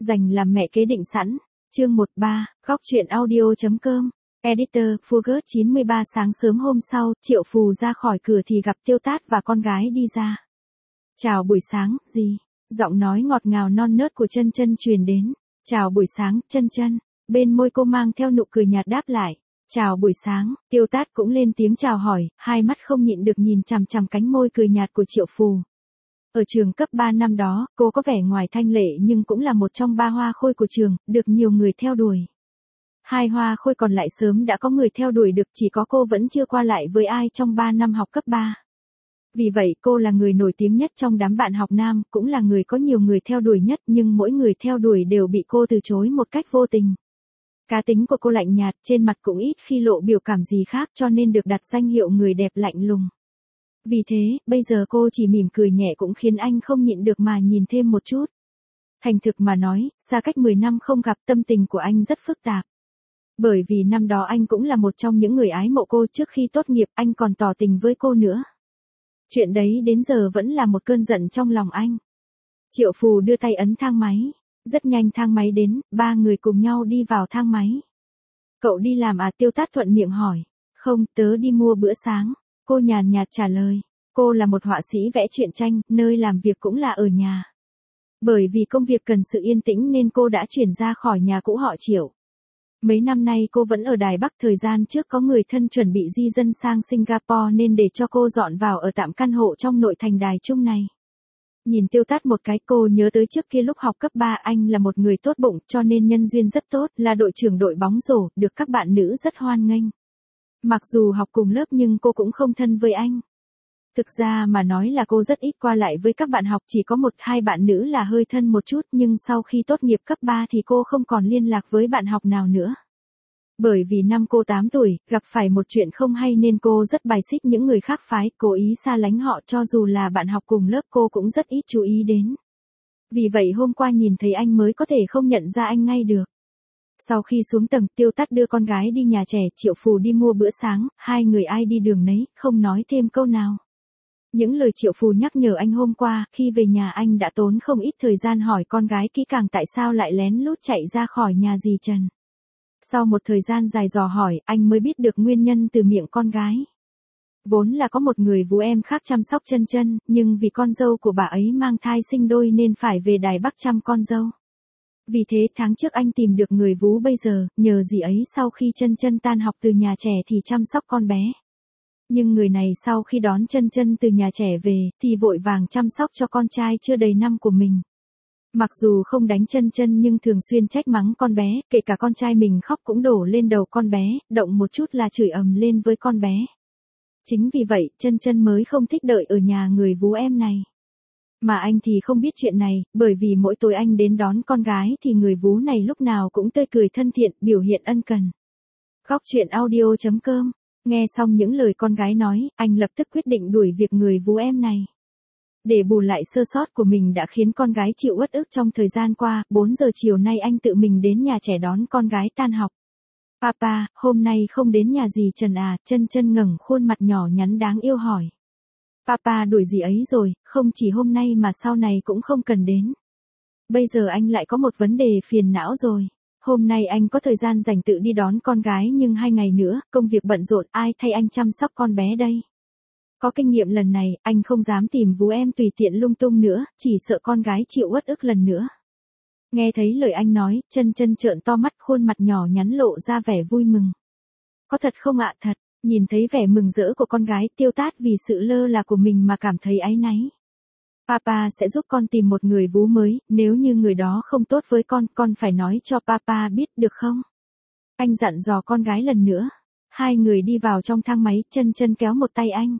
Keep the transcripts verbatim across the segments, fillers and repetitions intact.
Dành làm mẹ kế định sẵn. Chương một ba, góc truyện audio.com. Editor, Fugger chín mươi ba. Sáng sớm hôm sau, Triệu Phù ra khỏi cửa thì gặp Tiêu Tát và con gái đi ra. Chào buổi sáng, gì? Giọng nói ngọt ngào non nớt của Chân Chân truyền đến. Chào buổi sáng, Chân Chân. Bên môi cô mang theo nụ cười nhạt đáp lại. Chào buổi sáng, Tiêu Tát cũng lên tiếng chào hỏi, hai mắt không nhịn được nhìn chằm chằm cánh môi cười nhạt của Triệu Phù. Ở trường cấp ba năm đó, cô có vẻ ngoài thanh lệ nhưng cũng là một trong ba hoa khôi của trường, được nhiều người theo đuổi. Hai hoa khôi còn lại sớm đã có người theo đuổi được, chỉ có cô vẫn chưa qua lại với ai trong ba năm học cấp ba. Vì vậy cô là người nổi tiếng nhất trong đám bạn học nam, cũng là người có nhiều người theo đuổi nhất, nhưng mỗi người theo đuổi đều bị cô từ chối một cách vô tình. Cá tính của cô lạnh nhạt, trên mặt cũng ít khi lộ biểu cảm gì khác, cho nên được đặt danh hiệu người đẹp lạnh lùng. Vì thế, bây giờ cô chỉ mỉm cười nhẹ cũng khiến anh không nhịn được mà nhìn thêm một chút. Thành thực mà nói, xa cách mười năm không gặp, tâm tình của anh rất phức tạp. Bởi vì năm đó anh cũng là một trong những người ái mộ cô, trước khi tốt nghiệp anh còn tỏ tình với cô nữa. Chuyện đấy đến giờ vẫn là một cơn giận trong lòng anh. Triệu Phù đưa tay ấn thang máy. Rất nhanh thang máy đến, ba người cùng nhau đi vào thang máy. Cậu đi làm à? Tiêu Tát thuận miệng hỏi. Không, tớ đi mua bữa sáng. Cô nhàn nhạt trả lời. Cô là một họa sĩ vẽ truyện tranh, nơi làm việc cũng là ở nhà. Bởi vì công việc cần sự yên tĩnh nên cô đã chuyển ra khỏi nhà cũ họ Triệu. Mấy năm nay cô vẫn ở Đài Bắc, thời gian trước có người thân chuẩn bị di dân sang Singapore nên để cho cô dọn vào ở tạm căn hộ trong nội thành Đài Trung này. Nhìn Tiêu Tát một cái, cô nhớ tới trước kia lúc học cấp ba anh là một người tốt bụng, cho nên nhân duyên rất tốt, là đội trưởng đội bóng rổ, được các bạn nữ rất hoan nghênh. Mặc dù học cùng lớp nhưng cô cũng không thân với anh. Thực ra mà nói là cô rất ít qua lại với các bạn học, chỉ có một hai bạn nữ là hơi thân một chút, nhưng sau khi tốt nghiệp cấp ba thì cô không còn liên lạc với bạn học nào nữa. Bởi vì năm cô tám tuổi, gặp phải một chuyện không hay nên cô rất bài xích những người khác phái, cố ý xa lánh họ, cho dù là bạn học cùng lớp cô cũng rất ít chú ý đến. Vì vậy hôm qua nhìn thấy anh mới có thể không nhận ra anh ngay được. Sau khi xuống tầng, Tiêu Tát đưa con gái đi nhà trẻ, Triệu Phù đi mua bữa sáng, hai người ai đi đường nấy, không nói thêm câu nào. Những lời Triệu Phù nhắc nhở anh hôm qua, khi về nhà anh đã tốn không ít thời gian hỏi con gái kỹ càng tại sao lại lén lút chạy ra khỏi nhà dì Trần. Sau một thời gian dài dò hỏi, anh mới biết được nguyên nhân từ miệng con gái. Vốn là có một người vú em khác chăm sóc Chân Chân, nhưng vì con dâu của bà ấy mang thai sinh đôi nên phải về Đài Bắc chăm con dâu. Vì thế tháng trước anh tìm được người vú bây giờ, nhờ dì ấy sau khi Chân Chân tan học từ nhà trẻ thì chăm sóc con bé. Nhưng người này sau khi đón Chân Chân từ nhà trẻ về, thì vội vàng chăm sóc cho con trai chưa đầy năm của mình. Mặc dù không đánh Chân Chân nhưng thường xuyên trách mắng con bé, kể cả con trai mình khóc cũng đổ lên đầu con bé, động một chút là chửi ầm lên với con bé. Chính vì vậy, Chân Chân mới không thích đợi ở nhà người vú em này. Mà anh thì không biết chuyện này, bởi vì mỗi tối anh đến đón con gái thì người vú này lúc nào cũng tươi cười thân thiện, biểu hiện ân cần. Góc truyện audio.com. Nghe xong những lời con gái nói, anh lập tức quyết định đuổi việc người vú em này. Để bù lại sơ sót của mình đã khiến con gái chịu uất ức trong thời gian qua, bốn giờ chiều nay anh tự mình đến nhà trẻ đón con gái tan học. Papa, hôm nay không đến nhà dì Trần à? Chân Chân ngẩng khuôn mặt nhỏ nhắn đáng yêu hỏi. Papa đuổi dì ấy rồi, không chỉ hôm nay mà sau này cũng không cần đến. Bây giờ anh lại có một vấn đề phiền não rồi. Hôm nay anh có thời gian rảnh tự đi đón con gái nhưng hai ngày nữa, công việc bận rộn, ai thay anh chăm sóc con bé đây? Có kinh nghiệm lần này, anh không dám tìm vú em tùy tiện lung tung nữa, chỉ sợ con gái chịu uất ức lần nữa. Nghe thấy lời anh nói, Chân Chân trợn to mắt, khuôn mặt nhỏ nhắn lộ ra vẻ vui mừng. Có thật không ạ? Thật. Nhìn thấy vẻ mừng rỡ của con gái, Tiêu Tát vì sự lơ là của mình mà cảm thấy áy náy. Papa sẽ giúp con tìm một người vú mới, nếu như người đó không tốt với con, con phải nói cho Papa biết được không? Anh dặn dò con gái lần nữa. Hai người đi vào trong thang máy, Chân Chân kéo một tay anh.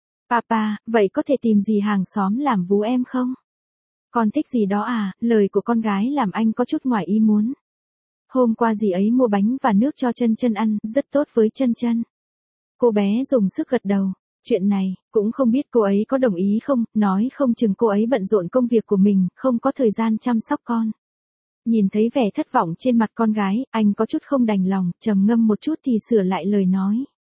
Papa, vậy có thể tìm dì hàng xóm làm vú em không? Con thích gì đó à? Lời của con gái làm anh có chút ngoài ý muốn. Hôm qua dì ấy mua bánh và nước cho Chân Chân ăn, rất tốt với Chân Chân. Cô bé dùng sức gật đầu. Chuyện này, cũng không biết cô ấy có đồng ý không, nói không chừng cô ấy bận rộn công việc của mình, không có thời gian chăm sóc con. Nhìn thấy vẻ thất vọng trên mặt con gái, anh có chút không đành lòng, trầm ngâm một chút thì sửa lại lời nói.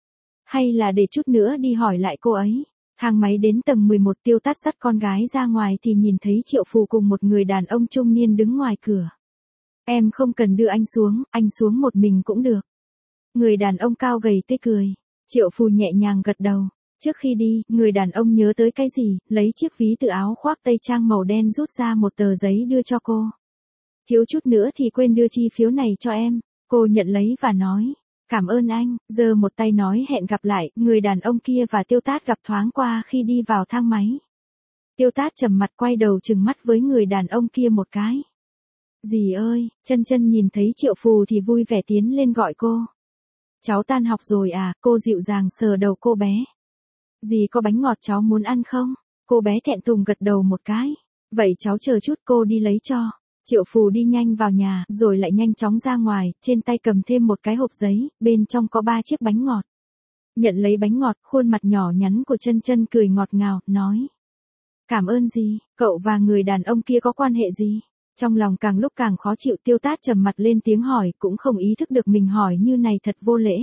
Hay là để chút nữa đi hỏi lại cô ấy. Thang máy đến tầng mười một, Tiêu Tát dắt con gái ra ngoài thì nhìn thấy Triệu Phù cùng một người đàn ông trung niên đứng ngoài cửa. Em không cần đưa anh xuống, anh xuống một mình cũng được. Người đàn ông cao gầy tươi cười. Triệu Phù nhẹ nhàng gật đầu. Trước khi đi, người đàn ông nhớ tới cái gì, lấy chiếc ví từ áo khoác tây trang màu đen rút ra một tờ giấy đưa cho cô. Thiếu chút nữa thì quên đưa chi phiếu này cho em. Cô nhận lấy và nói. Cảm ơn anh, giơ một tay nói hẹn gặp lại, người đàn ông kia và Tiêu Tát gặp thoáng qua khi đi vào thang máy. Tiêu Tát trầm mặt quay đầu trừng mắt với người đàn ông kia một cái. Dì ơi, Chân Chân nhìn thấy Triệu Phù thì vui vẻ tiến lên gọi cô. Cháu tan học rồi à, cô dịu dàng sờ đầu cô bé. Dì có bánh ngọt cháu muốn ăn không? Cô bé thẹn thùng gật đầu một cái. Vậy cháu chờ chút cô đi lấy cho. Triệu Phù đi nhanh vào nhà, rồi lại nhanh chóng ra ngoài, trên tay cầm thêm một cái hộp giấy, bên trong có ba chiếc bánh ngọt. Nhận lấy bánh ngọt, khuôn mặt nhỏ nhắn của Chân Chân cười ngọt ngào, nói. Cảm ơn dì, cậu và người đàn ông kia có quan hệ gì? Trong lòng càng lúc càng khó chịu, Tiêu Tát trầm mặt lên tiếng hỏi, cũng không ý thức được mình hỏi như này thật vô lễ.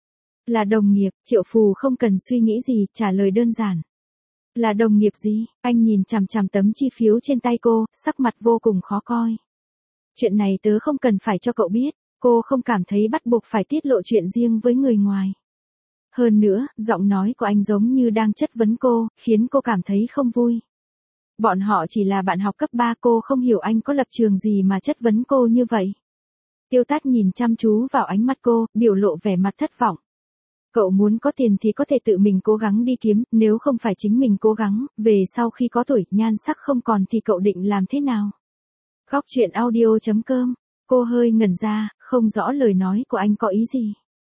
Là đồng nghiệp, Triệu Phù không cần suy nghĩ gì, trả lời đơn giản. Là đồng nghiệp gì? Anh nhìn chằm chằm tấm chi phiếu trên tay cô, sắc mặt vô cùng khó coi. Chuyện này tớ không cần phải cho cậu biết, cô không cảm thấy bắt buộc phải tiết lộ chuyện riêng với người ngoài. Hơn nữa, giọng nói của anh giống như đang chất vấn cô, khiến cô cảm thấy không vui. Bọn họ chỉ là bạn học cấp ba, cô không hiểu anh có lập trường gì mà chất vấn cô như vậy. Tiêu Tát nhìn chăm chú vào ánh mắt cô, biểu lộ vẻ mặt thất vọng. Cậu muốn có tiền thì có thể tự mình cố gắng đi kiếm, nếu không phải chính mình cố gắng, về sau khi có tuổi, nhan sắc không còn thì cậu định làm thế nào? Góc truyện audio chấm com. Cô hơi ngẩn ra, không rõ lời nói của anh có ý gì.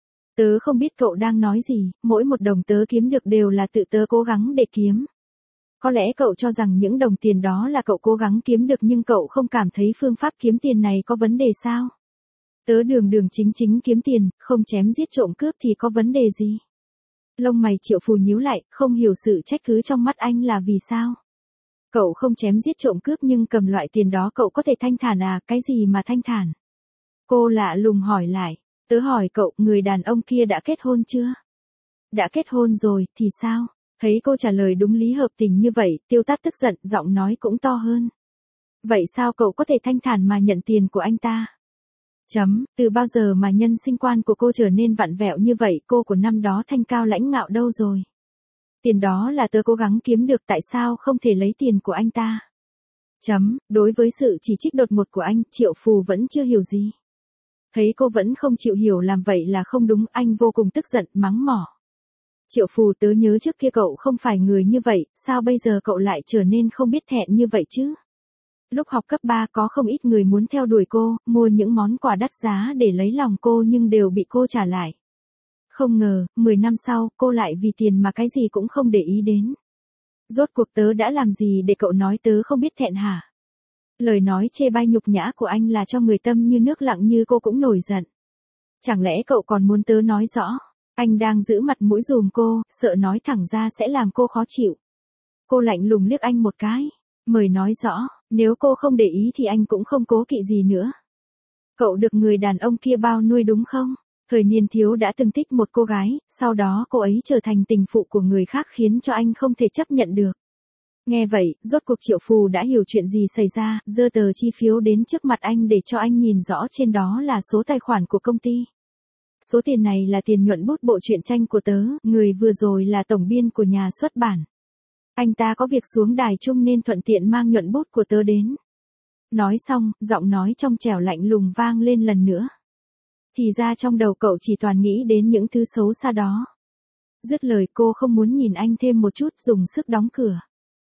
Tớ không biết cậu đang nói gì, mỗi một đồng tớ kiếm được đều là tự tớ cố gắng để kiếm. Có lẽ cậu cho rằng những đồng tiền đó là cậu cố gắng kiếm được, nhưng cậu không cảm thấy phương pháp kiếm tiền này có vấn đề sao? Tớ đường đường chính chính kiếm tiền, không chém giết trộm cướp thì có vấn đề gì? Lông mày Triệu Phù nhíu lại, không hiểu sự trách cứ trong mắt anh là vì sao? Cậu không chém giết trộm cướp nhưng cầm loại tiền đó cậu có thể thanh thản à, cái gì mà thanh thản? Cô lạ lùng hỏi lại, tớ hỏi cậu, người đàn ông kia đã kết hôn chưa? Đã kết hôn rồi, thì sao? Thấy cô trả lời đúng lý hợp tình như vậy, Tiêu Tát tức giận, giọng nói cũng to hơn. Vậy sao cậu có thể thanh thản mà nhận tiền của anh ta? Chấm, từ bao giờ mà nhân sinh quan của cô trở nên vặn vẹo như vậy, cô của năm đó thanh cao lãnh ngạo đâu rồi? Tiền đó là tớ cố gắng kiếm được, tại sao không thể lấy tiền của anh ta? Chấm, đối với sự chỉ trích đột ngột của anh, Triệu Phù vẫn chưa hiểu gì. Thấy cô vẫn không chịu hiểu làm vậy là không đúng, anh vô cùng tức giận, mắng mỏ. Triệu Phù, tớ nhớ trước kia cậu không phải người như vậy, sao bây giờ cậu lại trở nên không biết thẹn như vậy chứ? Lúc học cấp ba có không ít người muốn theo đuổi cô, mua những món quà đắt giá để lấy lòng cô nhưng đều bị cô trả lại. Không ngờ, mười năm sau, cô lại vì tiền mà cái gì cũng không để ý đến. Rốt cuộc tớ đã làm gì để cậu nói tớ không biết thẹn hả? Lời nói chê bai nhục nhã của anh là cho người tâm như nước lặng như cô cũng nổi giận. Chẳng lẽ cậu còn muốn tớ nói rõ? Anh đang giữ mặt mũi dùm cô, sợ nói thẳng ra sẽ làm cô khó chịu. Cô lạnh lùng liếc anh một cái. Mời nói rõ, nếu cô không để ý thì anh cũng không cố kỵ gì nữa. Cậu được người đàn ông kia bao nuôi đúng không? Thời niên thiếu đã từng thích một cô gái, sau đó cô ấy trở thành tình phụ của người khác khiến cho anh không thể chấp nhận được. Nghe vậy, rốt cuộc Triệu Phù đã hiểu chuyện gì xảy ra, giơ tờ chi phiếu đến trước mặt anh để cho anh nhìn rõ, trên đó là số tài khoản của công ty. Số tiền này là tiền nhuận bút bộ truyện tranh của tớ, người vừa rồi là tổng biên của nhà xuất bản. Anh ta có việc xuống đài chung nên thuận tiện mang nhuận bút của tớ đến. Nói xong, giọng nói trong trẻo lạnh lùng vang lên lần nữa. Thì ra trong đầu cậu chỉ toàn nghĩ đến những thứ xấu xa đó. Dứt lời, cô không muốn nhìn anh thêm một chút, dùng sức đóng cửa.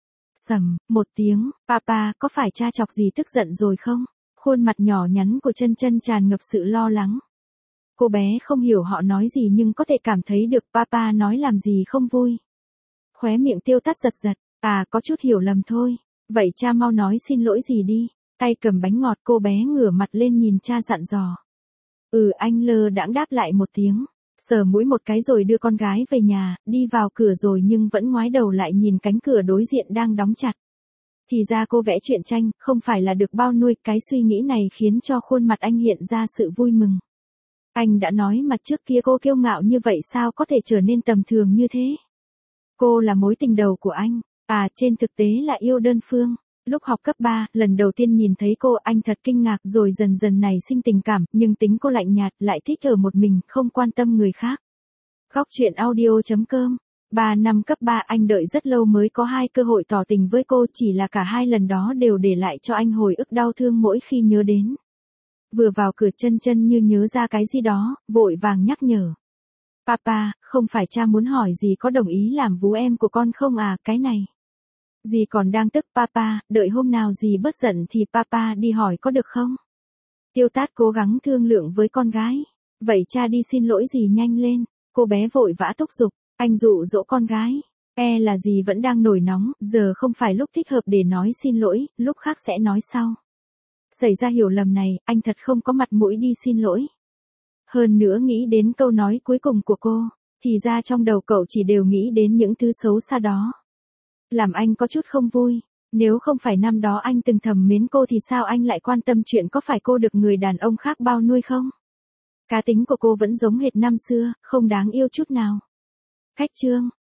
Sầm, một tiếng, papa, có phải cha chọc gì tức giận rồi không? Khuôn mặt nhỏ nhắn của Chân Chân tràn ngập sự lo lắng. Cô bé không hiểu họ nói gì nhưng có thể cảm thấy được papa nói làm gì không vui. Khóe miệng Tiêu Tát giật giật, à có chút hiểu lầm thôi, vậy cha mau nói xin lỗi gì đi. Tay cầm bánh ngọt, cô bé ngửa mặt lên nhìn cha dặn dò. Ừ, anh lơ đãng đáp lại một tiếng, sờ mũi một cái rồi đưa con gái về nhà, đi vào cửa rồi nhưng vẫn ngoái đầu lại nhìn cánh cửa đối diện đang đóng chặt. Thì ra cô vẽ truyện tranh, không phải là được bao nuôi, cái suy nghĩ này khiến cho khuôn mặt anh hiện ra sự vui mừng. Anh đã nói mà trước kia cô kiêu ngạo như vậy sao có thể trở nên tầm thường như thế? Cô là mối tình đầu của anh, à trên thực tế là yêu đơn phương. Lúc học cấp ba, lần đầu tiên nhìn thấy cô anh thật kinh ngạc rồi dần dần nảy sinh tình cảm, nhưng tính cô lạnh nhạt, lại thích ở một mình, không quan tâm người khác. Góc chuyện audio chấm com. Ba năm cấp ba anh đợi rất lâu mới có hai cơ hội tỏ tình với cô, chỉ là cả hai lần đó đều để lại cho anh hồi ức đau thương mỗi khi nhớ đến. Vừa vào cửa chân chân như nhớ ra cái gì đó, vội vàng nhắc nhở. Papa, không phải cha muốn hỏi dì có đồng ý làm vú em của con không à, cái này. Dì còn đang tức papa, đợi hôm nào dì bớt giận thì papa đi hỏi có được không? Tiêu Tát cố gắng thương lượng với con gái. Vậy cha đi xin lỗi dì nhanh lên. Cô bé vội vã thúc giục. Anh dụ dỗ con gái. E là dì vẫn đang nổi nóng, giờ không phải lúc thích hợp để nói xin lỗi, lúc khác sẽ nói sau. Xảy ra hiểu lầm này, anh thật không có mặt mũi đi xin lỗi. Hơn nữa nghĩ đến câu nói cuối cùng của cô, thì ra trong đầu cậu chỉ đều nghĩ đến những thứ xấu xa đó. Làm anh có chút không vui. Nếu không phải năm đó anh từng thầm mến cô thì sao anh lại quan tâm chuyện có phải cô được người đàn ông khác bao nuôi không? Cá tính của cô vẫn giống hệt năm xưa, không đáng yêu chút nào. Khách chương.